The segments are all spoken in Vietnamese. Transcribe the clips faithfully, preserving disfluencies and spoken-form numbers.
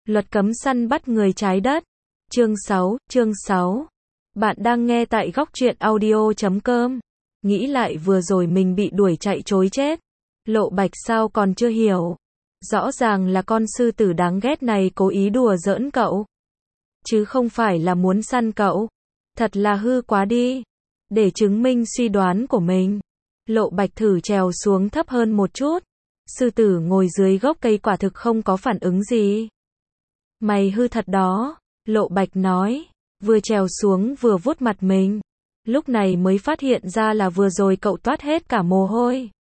Luật cấm săn bắt người trái đất. Chương sáu, chương sáu. Bạn đang nghe tại góc truyện audio chấm com. Nghĩ lại vừa rồi mình bị đuổi chạy trối chết. Lộ Bạch sao còn chưa hiểu. Rõ ràng là con sư tử đáng ghét này cố ý đùa giỡn cậu. Chứ không phải là muốn săn cậu. Thật là hư quá đi. Để chứng minh suy đoán của mình, Lộ Bạch thử trèo xuống thấp hơn một chút. Sư tử ngồi dưới gốc cây quả thực không có phản ứng gì. Mày hư thật đó, Lộ Bạch nói, vừa trèo xuống vừa vuốt mặt mình. Lúc này mới phát hiện ra là vừa rồi cậu toát hết cả mồ hôi.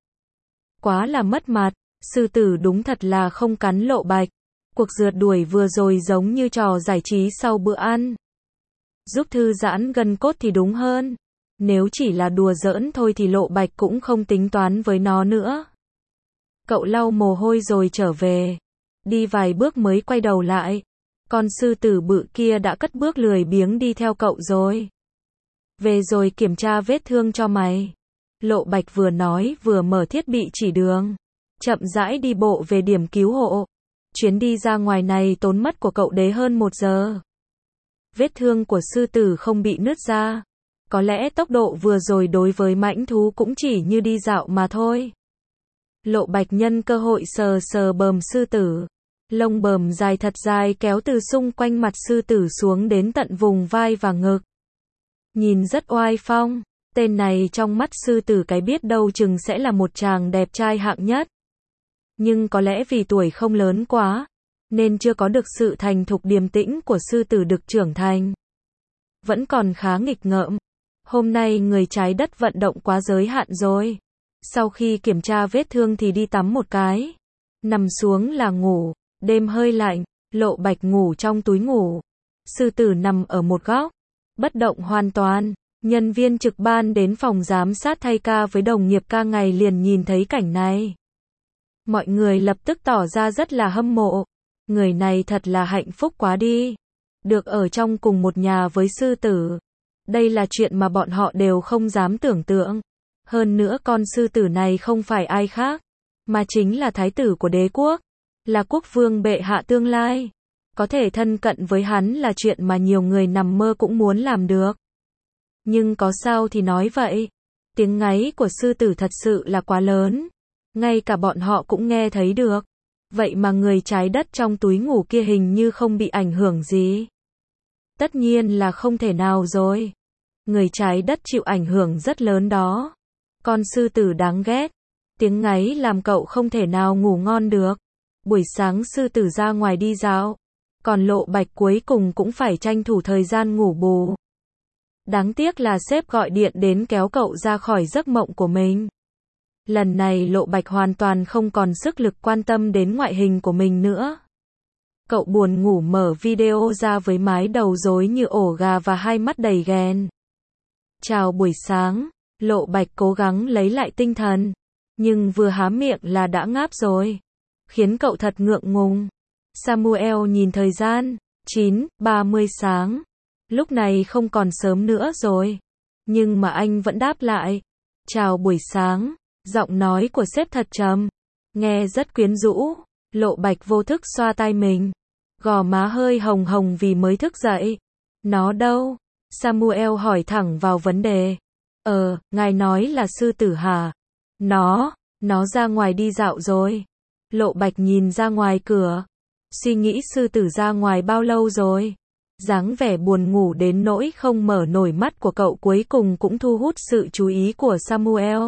Quá là mất mặt, sư tử đúng thật là không cắn Lộ Bạch. Cuộc rượt đuổi vừa rồi giống như trò giải trí sau bữa ăn. Giúp thư giãn gân cốt thì đúng hơn. Nếu chỉ là đùa giỡn thôi thì Lộ Bạch cũng không tính toán với nó nữa. Cậu lau mồ hôi rồi trở về. Đi vài bước mới quay đầu lại. Con sư tử bự kia đã cất bước lười biếng đi theo cậu rồi. Về rồi kiểm tra vết thương cho mày. Lộ Bạch vừa nói vừa mở thiết bị chỉ đường. Chậm rãi đi bộ về điểm cứu hộ. Chuyến đi ra ngoài này tốn mất của cậu đế hơn một giờ. Vết thương của sư tử không bị nứt ra. Có lẽ tốc độ vừa rồi đối với mãnh thú cũng chỉ như đi dạo mà thôi. Lộ Bạch nhân cơ hội sờ sờ bờm sư tử. Lông bờm dài thật dài kéo từ xung quanh mặt sư tử xuống đến tận vùng vai và ngực. Nhìn rất oai phong. Tên này trong mắt sư tử cái biết đâu chừng sẽ là một chàng đẹp trai hạng nhất. Nhưng có lẽ vì tuổi không lớn quá, nên chưa có được sự thành thục điềm tĩnh của sư tử đực trưởng thành. Vẫn còn khá nghịch ngợm. Hôm nay người trái đất vận động quá giới hạn rồi. Sau khi kiểm tra vết thương thì đi tắm một cái. Nằm xuống là ngủ. Đêm hơi lạnh, Lộ Bạch ngủ trong túi ngủ. Sư tử nằm ở một góc, bất động hoàn toàn. Nhân viên trực ban đến phòng giám sát thay ca với đồng nghiệp ca ngày liền nhìn thấy cảnh này. Mọi người lập tức tỏ ra rất là hâm mộ. Người này thật là hạnh phúc quá đi. Được ở trong cùng một nhà với sư tử. Đây là chuyện mà bọn họ đều không dám tưởng tượng. Hơn nữa con sư tử này không phải ai khác, mà chính là thái tử của đế quốc. Là quốc vương bệ hạ tương lai. Có thể thân cận với hắn là chuyện mà nhiều người nằm mơ cũng muốn làm được. Nhưng có sao thì nói vậy. Tiếng ngáy của sư tử thật sự là quá lớn. Ngay cả bọn họ cũng nghe thấy được. Vậy mà người trái đất trong túi ngủ kia hình như không bị ảnh hưởng gì. Tất nhiên là không thể nào rồi. Người trái đất chịu ảnh hưởng rất lớn đó. Con sư tử đáng ghét. Tiếng ngáy làm cậu không thể nào ngủ ngon được. Buổi sáng sư tử ra ngoài đi dạo. Còn Lộ Bạch cuối cùng cũng phải tranh thủ thời gian ngủ bù. Đáng tiếc là sếp gọi điện đến kéo cậu ra khỏi giấc mộng của mình. Lần này Lộ Bạch hoàn toàn không còn sức lực quan tâm đến ngoại hình của mình nữa. Cậu buồn ngủ mở video ra với mái đầu rối như ổ gà và hai mắt đầy ghen. Chào buổi sáng, Lộ Bạch cố gắng lấy lại tinh thần. Nhưng vừa há miệng là đã ngáp rồi. Khiến cậu thật ngượng ngùng. Samuel nhìn thời gian, chín ba mươi sáng. Lúc này không còn sớm nữa rồi. Nhưng mà anh vẫn đáp lại. Chào buổi sáng. Giọng nói của sếp thật trầm. Nghe rất quyến rũ. Lộ Bạch vô thức xoa tai mình. Gò má hơi hồng hồng vì mới thức dậy. Nó đâu? Samuel hỏi thẳng vào vấn đề. Ờ, ngài nói là sư tử hả? Nó, nó ra ngoài đi dạo rồi. Lộ Bạch nhìn ra ngoài cửa. Suy nghĩ sư tử ra ngoài bao lâu rồi? Dáng vẻ buồn ngủ đến nỗi không mở nổi mắt của cậu cuối cùng cũng thu hút sự chú ý của Samuel.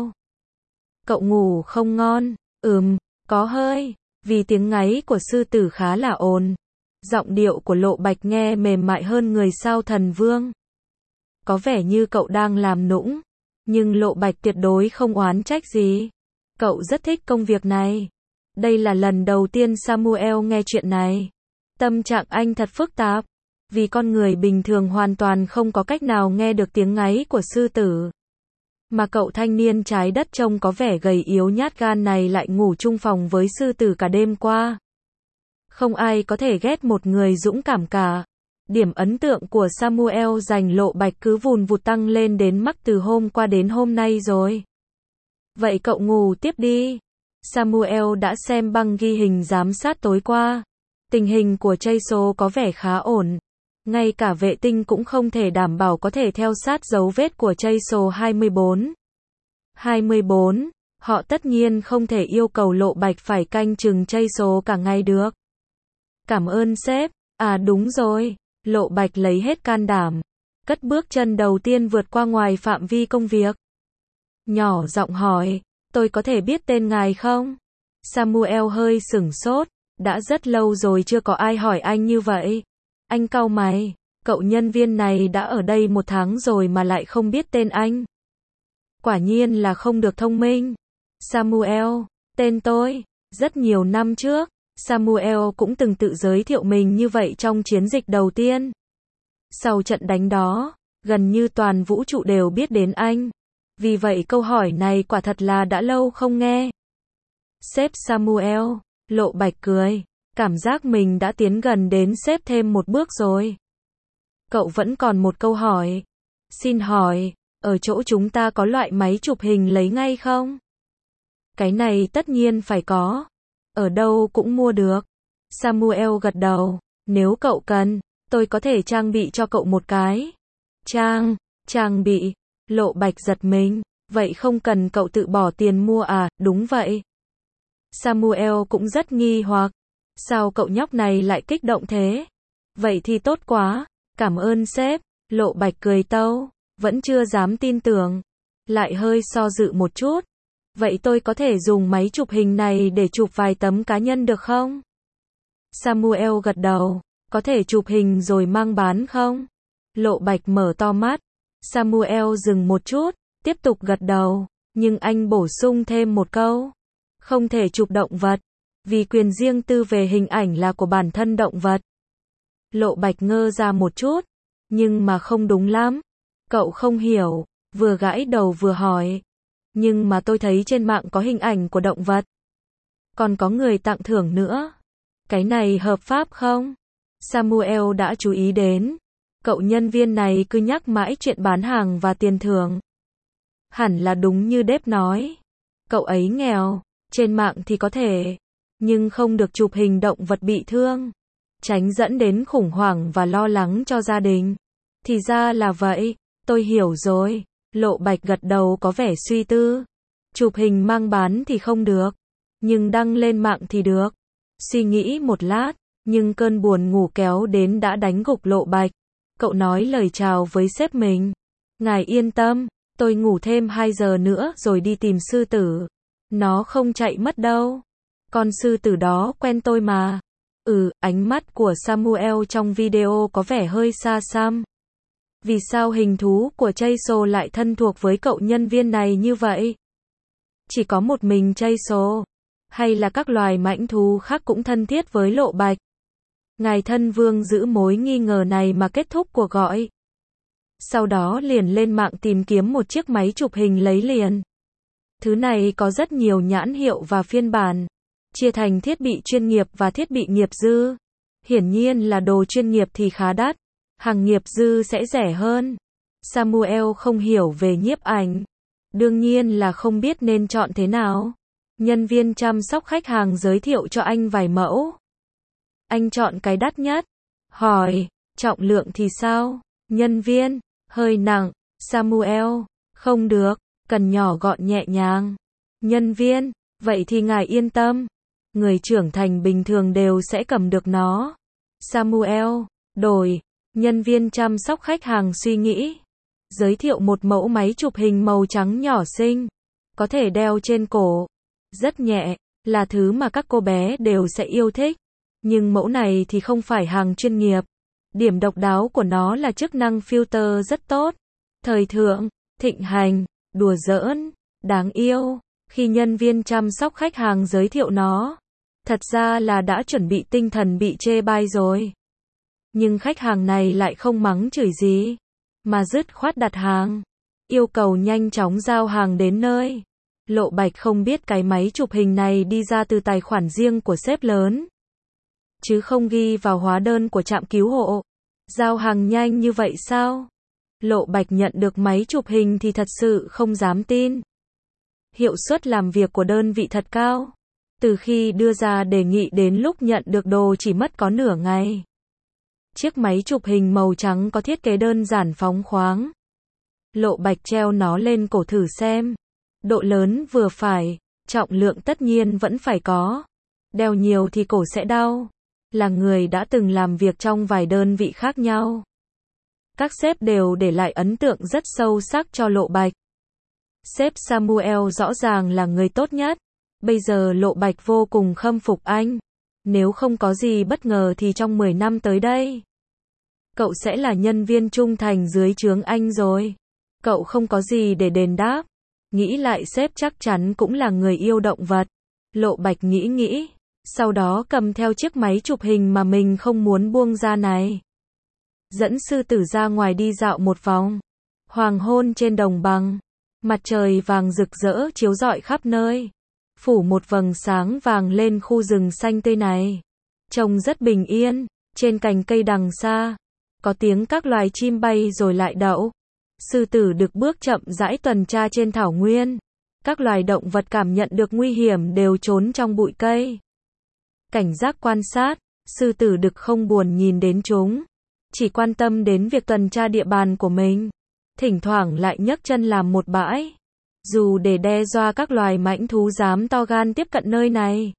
Cậu ngủ không ngon? Ừm, có hơi. Vì tiếng ngáy của sư tử khá là ồn. Giọng điệu của Lộ Bạch nghe mềm mại hơn người sao thần vương. Có vẻ như cậu đang làm nũng. Nhưng Lộ Bạch tuyệt đối không oán trách gì. Cậu rất thích công việc này. Đây là lần đầu tiên Samuel nghe chuyện này. Tâm trạng anh thật phức tạp. Vì con người bình thường hoàn toàn không có cách nào nghe được tiếng ngáy của sư tử. Mà cậu thanh niên trái đất trông có vẻ gầy yếu nhát gan này lại ngủ chung phòng với sư tử cả đêm qua. Không ai có thể ghét một người dũng cảm cả. Điểm ấn tượng của Samuel dành Lộ Bạch cứ vùn vụt tăng lên đến mắc từ hôm qua đến hôm nay rồi. Vậy cậu ngủ tiếp đi. Samuel đã xem băng ghi hình giám sát tối qua. Tình hình của Chaeso có vẻ khá ổn. Ngay cả vệ tinh cũng không thể đảm bảo có thể theo sát dấu vết của Chaeso hai mươi bốn. hai mươi bốn, họ tất nhiên không thể yêu cầu Lộ Bạch phải canh chừng Chaeso cả ngày được. Cảm ơn sếp. À đúng rồi. Lộ Bạch lấy hết can đảm. Cất bước chân đầu tiên vượt qua ngoài phạm vi công việc. Nhỏ giọng hỏi, tôi có thể biết tên ngài không? Samuel hơi sửng sốt, đã rất lâu rồi chưa có ai hỏi anh như vậy. Anh cau mày, cậu nhân viên này đã ở đây một tháng rồi mà lại không biết tên anh. Quả nhiên là không được thông minh. Samuel, tên tôi, rất nhiều năm trước, Samuel cũng từng tự giới thiệu mình như vậy trong chiến dịch đầu tiên. Sau trận đánh đó, gần như toàn vũ trụ đều biết đến anh. Vì vậy câu hỏi này quả thật là đã lâu không nghe. Sếp Samuel, Lộ Bạch cười, cảm giác mình đã tiến gần đến sếp thêm một bước rồi. Cậu vẫn còn một câu hỏi. Xin hỏi, ở chỗ chúng ta có loại máy chụp hình lấy ngay không? Cái này tất nhiên phải có. Ở đâu cũng mua được. Samuel gật đầu, nếu cậu cần, tôi có thể trang bị cho cậu một cái. Trang, trang bị. Lộ Bạch giật mình, vậy không cần cậu tự bỏ tiền mua à? Đúng vậy. Samuel cũng rất nghi hoặc, sao cậu nhóc này lại kích động thế? Vậy thì tốt quá, cảm ơn sếp. Lộ Bạch cười tâu, vẫn chưa dám tin tưởng, lại hơi do dự một chút. Vậy tôi có thể dùng máy chụp hình này để chụp vài tấm cá nhân được không? Samuel gật đầu, có thể chụp hình rồi mang bán không? Lộ Bạch mở to mắt. Samuel dừng một chút, tiếp tục gật đầu, nhưng anh bổ sung thêm một câu. Không thể chụp động vật, vì quyền riêng tư về hình ảnh là của bản thân động vật. Lộ Bạch ngơ ra một chút, nhưng mà không đúng lắm. Cậu không hiểu, vừa gãi đầu vừa hỏi. Nhưng mà tôi thấy trên mạng có hình ảnh của động vật. Còn có người tặng thưởng nữa. Cái này hợp pháp không? Samuel đã chú ý đến. Cậu nhân viên này cứ nhắc mãi chuyện bán hàng và tiền thưởng. Hẳn là đúng như Dave nói. Cậu ấy nghèo, trên mạng thì có thể, nhưng không được chụp hình động vật bị thương. Tránh dẫn đến khủng hoảng và lo lắng cho gia đình. Thì ra là vậy, tôi hiểu rồi. Lộ Bạch gật đầu có vẻ suy tư. Chụp hình mang bán thì không được, nhưng đăng lên mạng thì được. Suy nghĩ một lát, nhưng cơn buồn ngủ kéo đến đã đánh gục Lộ Bạch. Cậu nói lời chào với sếp mình. Ngài yên tâm, tôi ngủ thêm hai giờ nữa rồi đi tìm sư tử. Nó không chạy mất đâu. Con sư tử đó quen tôi mà. Ừ, ánh mắt của Samuel trong video có vẻ hơi xa xăm. Vì sao hình thú của Chaeso lại thân thuộc với cậu nhân viên này như vậy? Chỉ có một mình Chaeso, hay là các loài mãnh thú khác cũng thân thiết với Lộ Bạch? Ngài thân vương giữ mối nghi ngờ này mà kết thúc cuộc gọi. Sau đó liền lên mạng tìm kiếm một chiếc máy chụp hình lấy liền. Thứ này có rất nhiều nhãn hiệu và phiên bản, chia thành thiết bị chuyên nghiệp và thiết bị nghiệp dư. Hiển nhiên là đồ chuyên nghiệp thì khá đắt, hàng nghiệp dư sẽ rẻ hơn. Samuel không hiểu về nhiếp ảnh, đương nhiên là không biết nên chọn thế nào. Nhân viên chăm sóc khách hàng giới thiệu cho anh vài mẫu. Anh chọn cái đắt nhất. Hỏi, trọng lượng thì sao? Nhân viên, hơi nặng. Samuel, không được, cần nhỏ gọn nhẹ nhàng. Nhân viên, vậy thì ngài yên tâm. Người trưởng thành bình thường đều sẽ cầm được nó. Samuel, đổi. Nhân viên chăm sóc khách hàng suy nghĩ. Giới thiệu một mẫu máy chụp hình màu trắng nhỏ xinh. Có thể đeo trên cổ. Rất nhẹ, là thứ mà các cô bé đều sẽ yêu thích. Nhưng mẫu này thì không phải hàng chuyên nghiệp. Điểm độc đáo của nó là chức năng filter rất tốt. Thời thượng, thịnh hành, đùa giỡn, đáng yêu. Khi nhân viên chăm sóc khách hàng giới thiệu nó, thật ra là đã chuẩn bị tinh thần bị chê bai rồi. Nhưng khách hàng này lại không mắng chửi gì, mà dứt khoát đặt hàng, yêu cầu nhanh chóng giao hàng đến nơi. Lộ Bạch không biết cái máy chụp hình này đi ra từ tài khoản riêng của sếp lớn, chứ không ghi vào hóa đơn của trạm cứu hộ. Giao hàng nhanh như vậy sao? Lộ Bạch nhận được máy chụp hình thì thật sự không dám tin. Hiệu suất làm việc của đơn vị thật cao. Từ khi đưa ra đề nghị đến lúc nhận được đồ chỉ mất có nửa ngày. Chiếc máy chụp hình màu trắng có thiết kế đơn giản phóng khoáng. Lộ Bạch treo nó lên cổ thử xem. Độ lớn vừa phải, trọng lượng tất nhiên vẫn phải có. Đeo nhiều thì cổ sẽ đau. Là người đã từng làm việc trong vài đơn vị khác nhau. Các sếp đều để lại ấn tượng rất sâu sắc cho Lộ Bạch. Sếp Samuel rõ ràng là người tốt nhất. Bây giờ Lộ Bạch vô cùng khâm phục anh. Nếu không có gì bất ngờ thì trong mười năm tới đây, cậu sẽ là nhân viên trung thành dưới trướng anh rồi. Cậu không có gì để đền đáp. Nghĩ lại sếp chắc chắn cũng là người yêu động vật. Lộ Bạch nghĩ nghĩ. Sau đó cầm theo chiếc máy chụp hình mà mình không muốn buông ra này. Dẫn sư tử ra ngoài đi dạo một vòng. Hoàng hôn trên đồng bằng. Mặt trời vàng rực rỡ chiếu rọi khắp nơi. Phủ một vầng sáng vàng lên khu rừng xanh tươi này. Trông rất bình yên. Trên cành cây đằng xa, có tiếng các loài chim bay rồi lại đậu. Sư tử được bước chậm rãi tuần tra trên thảo nguyên. Các loài động vật cảm nhận được nguy hiểm đều trốn trong bụi cây. Cảnh giác quan sát, sư tử đực không buồn nhìn đến chúng. Chỉ quan tâm đến việc tuần tra địa bàn của mình. Thỉnh thoảng lại nhấc chân làm một bãi. Dù để đe dọa các loài mãnh thú dám to gan tiếp cận nơi này.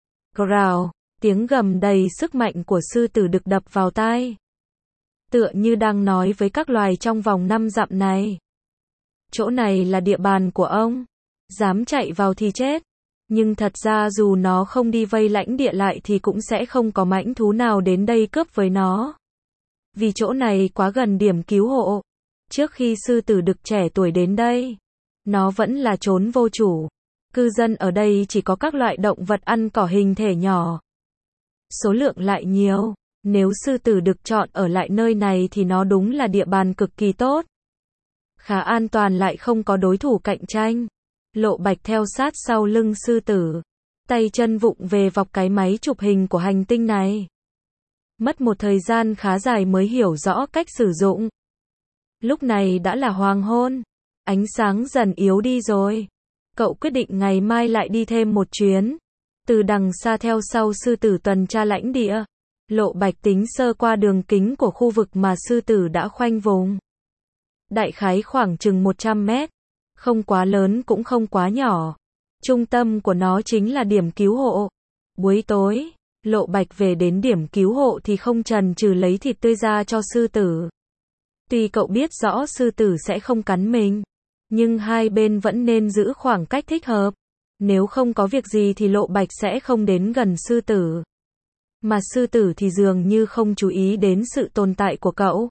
Growl, tiếng gầm đầy sức mạnh của sư tử đực đập vào tai. Tựa như đang nói với các loài trong vòng năm dặm này. Chỗ này là địa bàn của ông. Dám chạy vào thì chết. Nhưng thật ra dù nó không đi vây lãnh địa lại thì cũng sẽ không có mãnh thú nào đến đây cướp với nó. Vì chỗ này quá gần điểm cứu hộ. Trước khi sư tử đực trẻ tuổi đến đây, nó vẫn là chốn vô chủ. Cư dân ở đây chỉ có các loại động vật ăn cỏ hình thể nhỏ. Số lượng lại nhiều. Nếu sư tử đực chọn ở lại nơi này thì nó đúng là địa bàn cực kỳ tốt. Khá an toàn lại không có đối thủ cạnh tranh. Lộ Bạch theo sát sau lưng sư tử. Tay chân vụng về vọc cái máy chụp hình của hành tinh này. Mất một thời gian khá dài mới hiểu rõ cách sử dụng. Lúc này đã là hoàng hôn. Ánh sáng dần yếu đi rồi. Cậu quyết định ngày mai lại đi thêm một chuyến. Từ đằng xa theo sau sư tử tuần tra lãnh địa. Lộ Bạch tính sơ qua đường kính của khu vực mà sư tử đã khoanh vùng. Đại khái khoảng chừng một trăm mét. Không quá lớn cũng không quá nhỏ. Trung tâm của nó chính là điểm cứu hộ. Buổi tối, Lộ Bạch về đến điểm cứu hộ thì không chần chừ lấy thịt tươi ra cho sư tử. Tuy cậu biết rõ sư tử sẽ không cắn mình, nhưng hai bên vẫn nên giữ khoảng cách thích hợp. Nếu không có việc gì thì Lộ Bạch sẽ không đến gần sư tử. Mà sư tử thì dường như không chú ý đến sự tồn tại của cậu.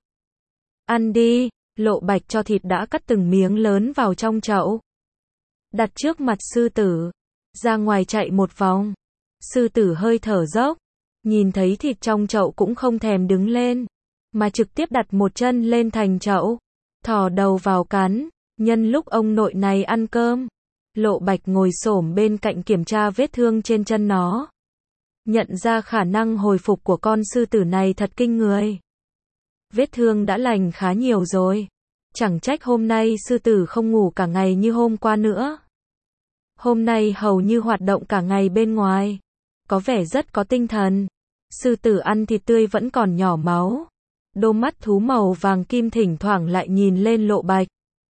Ăn đi, Lộ Bạch cho thịt đã cắt từng miếng lớn vào trong chậu. Đặt trước mặt sư tử. Ra ngoài chạy một vòng. Sư tử hơi thở dốc. Nhìn thấy thịt trong chậu cũng không thèm đứng lên. Mà trực tiếp đặt một chân lên thành chậu. Thò đầu vào cắn. Nhân lúc ông nội này ăn cơm. Lộ Bạch ngồi xổm bên cạnh kiểm tra vết thương trên chân nó. Nhận ra khả năng hồi phục của con sư tử này thật kinh người. Vết thương đã lành khá nhiều rồi. Chẳng trách hôm nay sư tử không ngủ cả ngày như hôm qua nữa. Hôm nay hầu như hoạt động cả ngày bên ngoài. Có vẻ rất có tinh thần. Sư tử ăn thịt tươi vẫn còn nhỏ máu. Đôi mắt thú màu vàng kim thỉnh thoảng lại nhìn lên Lộ Bạch.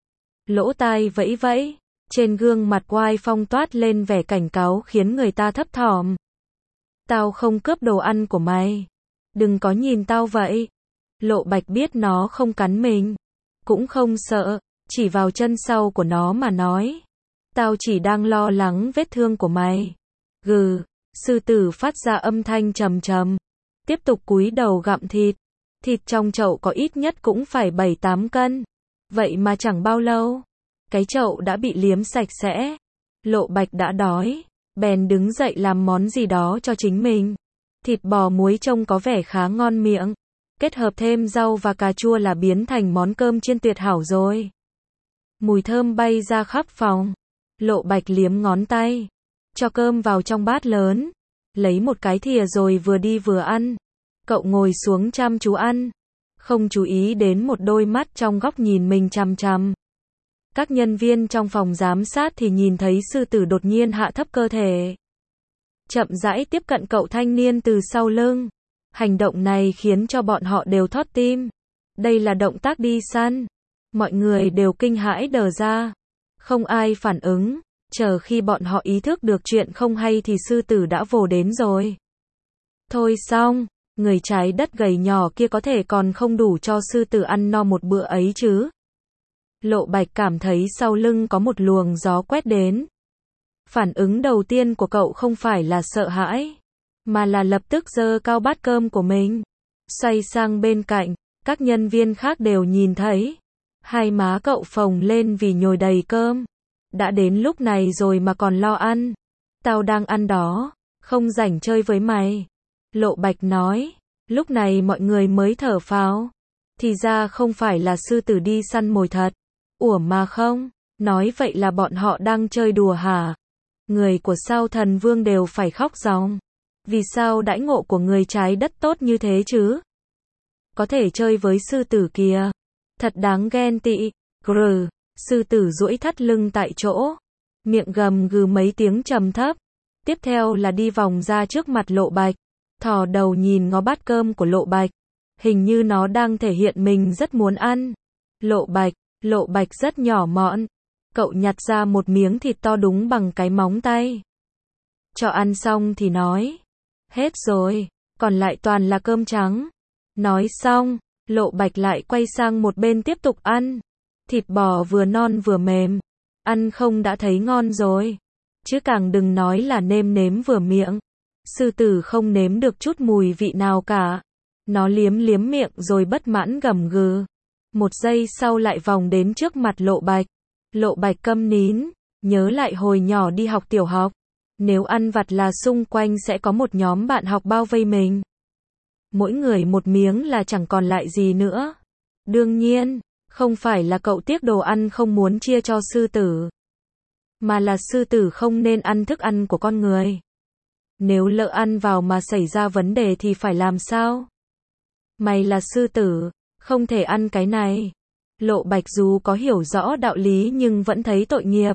Lỗ tai vẫy vẫy. Trên gương mặt oai phong toát lên vẻ cảnh cáo khiến người ta thấp thỏm. Tao không cướp đồ ăn của mày. Đừng có nhìn tao vậy. Lộ Bạch biết nó không cắn mình. Cũng không sợ. Chỉ vào chân sau của nó mà nói. Tao chỉ đang lo lắng vết thương của mày. Gừ. Sư tử phát ra âm thanh trầm trầm. Tiếp tục cúi đầu gặm thịt. Thịt trong chậu có ít nhất cũng phải bảy tám cân. Vậy mà chẳng bao lâu. Cái chậu đã bị liếm sạch sẽ. Lộ Bạch đã đói. Bèn đứng dậy làm món gì đó cho chính mình. Thịt bò muối trông có vẻ khá ngon miệng. Kết hợp thêm rau và cà chua là biến thành món cơm chiên tuyệt hảo rồi. Mùi thơm bay ra khắp phòng. Lộ Bạch liếm ngón tay. Cho cơm vào trong bát lớn. Lấy một cái thìa rồi vừa đi vừa ăn. Cậu ngồi xuống chăm chú ăn. Không chú ý đến một đôi mắt trong góc nhìn mình chằm chằm. Các nhân viên trong phòng giám sát thì nhìn thấy sư tử đột nhiên hạ thấp cơ thể. chậm rãi tiếp cận cậu thanh niên từ sau lưng. Hành động này khiến cho bọn họ đều thót tim. Đây là động tác đi săn. Mọi người đều kinh hãi đờ ra. Không ai phản ứng. Chờ khi bọn họ ý thức được chuyện không hay thì sư tử đã vồ đến rồi. Thôi xong, người trái đất gầy nhỏ kia có thể còn không đủ cho sư tử ăn no một bữa ấy chứ. Lộ Bạch cảm thấy sau lưng có một luồng gió quét đến. Phản ứng đầu tiên của cậu không phải là sợ hãi, mà là lập tức giơ cao bát cơm của mình. Xoay sang bên cạnh, các nhân viên khác đều nhìn thấy. Hai má cậu phồng lên vì nhồi đầy cơm. Đã đến lúc này rồi mà còn lo ăn. Tao đang ăn đó, không rảnh chơi với mày. Lộ Bạch nói. Lúc này mọi người mới thở phào. Thì ra không phải là sư tử đi săn mồi thật. Ủa mà không, nói vậy là bọn họ đang chơi đùa hả? Người của Sao Thần Vương đều phải khóc ròng. Vì sao đãi ngộ của người trái đất tốt như thế chứ? Có thể chơi với sư tử kìa. Thật đáng ghen tị. Grr. Sư tử duỗi thắt lưng tại chỗ. Miệng gầm gừ mấy tiếng trầm thấp. Tiếp theo là đi vòng ra trước mặt Lộ Bạch. Thò đầu nhìn ngó bát cơm của Lộ Bạch. Hình như nó đang thể hiện mình rất muốn ăn. Lộ Bạch. Lộ Bạch rất nhỏ mọn. Cậu nhặt ra một miếng thịt to đúng bằng cái móng tay. Cho ăn xong thì nói. Hết rồi, còn lại toàn là cơm trắng. Nói xong, Lộ Bạch lại quay sang một bên tiếp tục ăn. Thịt bò vừa non vừa mềm. Ăn không đã thấy ngon rồi. Chứ càng đừng nói là nêm nếm vừa miệng. Sư tử không nếm được chút mùi vị nào cả. Nó liếm liếm miệng rồi bất mãn gầm gừ. Một giây sau lại vòng đến trước mặt Lộ Bạch. Lộ Bạch câm nín, nhớ lại hồi nhỏ đi học tiểu học. Nếu ăn vặt là xung quanh sẽ có một nhóm bạn học bao vây mình. Mỗi người một miếng là chẳng còn lại gì nữa. Đương nhiên, không phải là cậu tiếc đồ ăn không muốn chia cho sư tử. Mà là sư tử không nên ăn thức ăn của con người. Nếu lỡ ăn vào mà xảy ra vấn đề thì phải làm sao? Mày là sư tử, không thể ăn cái này. Lộ Bạch dù có hiểu rõ đạo lý nhưng vẫn thấy tội nghiệp.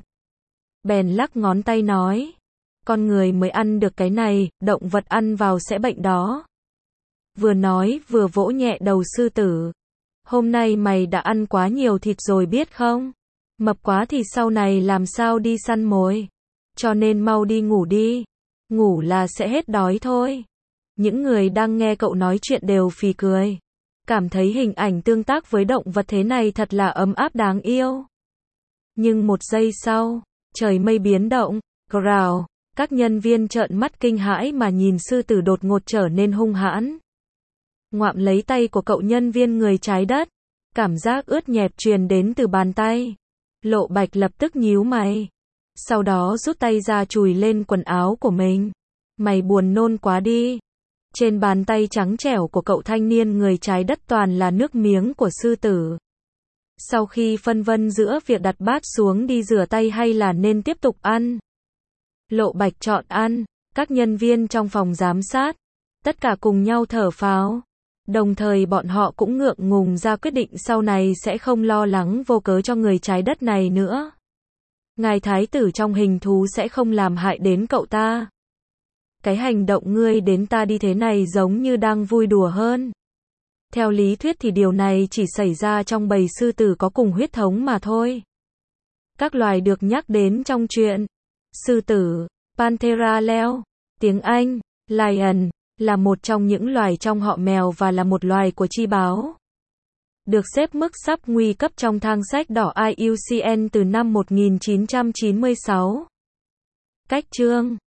Bèn lắc ngón tay nói. Con người mới ăn được cái này, động vật ăn vào sẽ bệnh đó. Vừa nói vừa vỗ nhẹ đầu sư tử. Hôm nay mày đã ăn quá nhiều thịt rồi biết không? Mập quá thì sau này làm sao đi săn mồi. Cho nên mau đi ngủ đi. Ngủ là sẽ hết đói thôi. Những người đang nghe cậu nói chuyện đều phì cười. Cảm thấy hình ảnh tương tác với động vật thế này thật là ấm áp đáng yêu. Nhưng một giây sau, trời mây biến động, grào, các nhân viên trợn mắt kinh hãi mà nhìn sư tử đột ngột trở nên hung hãn. Ngoạm lấy tay của cậu nhân viên người trái đất, cảm giác ướt nhẹp truyền đến từ bàn tay. Lộ Bạch lập tức nhíu mày. Sau đó rút tay ra chùi lên quần áo của mình. Mày buồn nôn quá đi. Trên bàn tay trắng trẻo của cậu thanh niên người trái đất toàn là nước miếng của sư tử. Sau khi phân vân giữa việc đặt bát xuống đi rửa tay hay là nên tiếp tục ăn, Lộ Bạch chọn ăn. Các nhân viên trong phòng giám sát, tất cả cùng nhau thở phào. Đồng thời bọn họ cũng ngượng ngùng ra quyết định sau này sẽ không lo lắng vô cớ cho người trái đất này nữa. Ngài thái tử trong hình thú sẽ không làm hại đến cậu ta. Cái hành động ngươi đến ta đi thế này giống như đang vui đùa hơn. Theo lý thuyết thì điều này chỉ xảy ra trong bầy sư tử có cùng huyết thống mà thôi. Các loài được nhắc đến trong truyện. Sư tử, Panthera leo, tiếng Anh, lion, là một trong những loài trong họ mèo và là một loài của chi báo. Được xếp mức sắp nguy cấp trong thang sách đỏ I U C N từ năm một nghìn chín trăm chín mươi sáu. Cách chương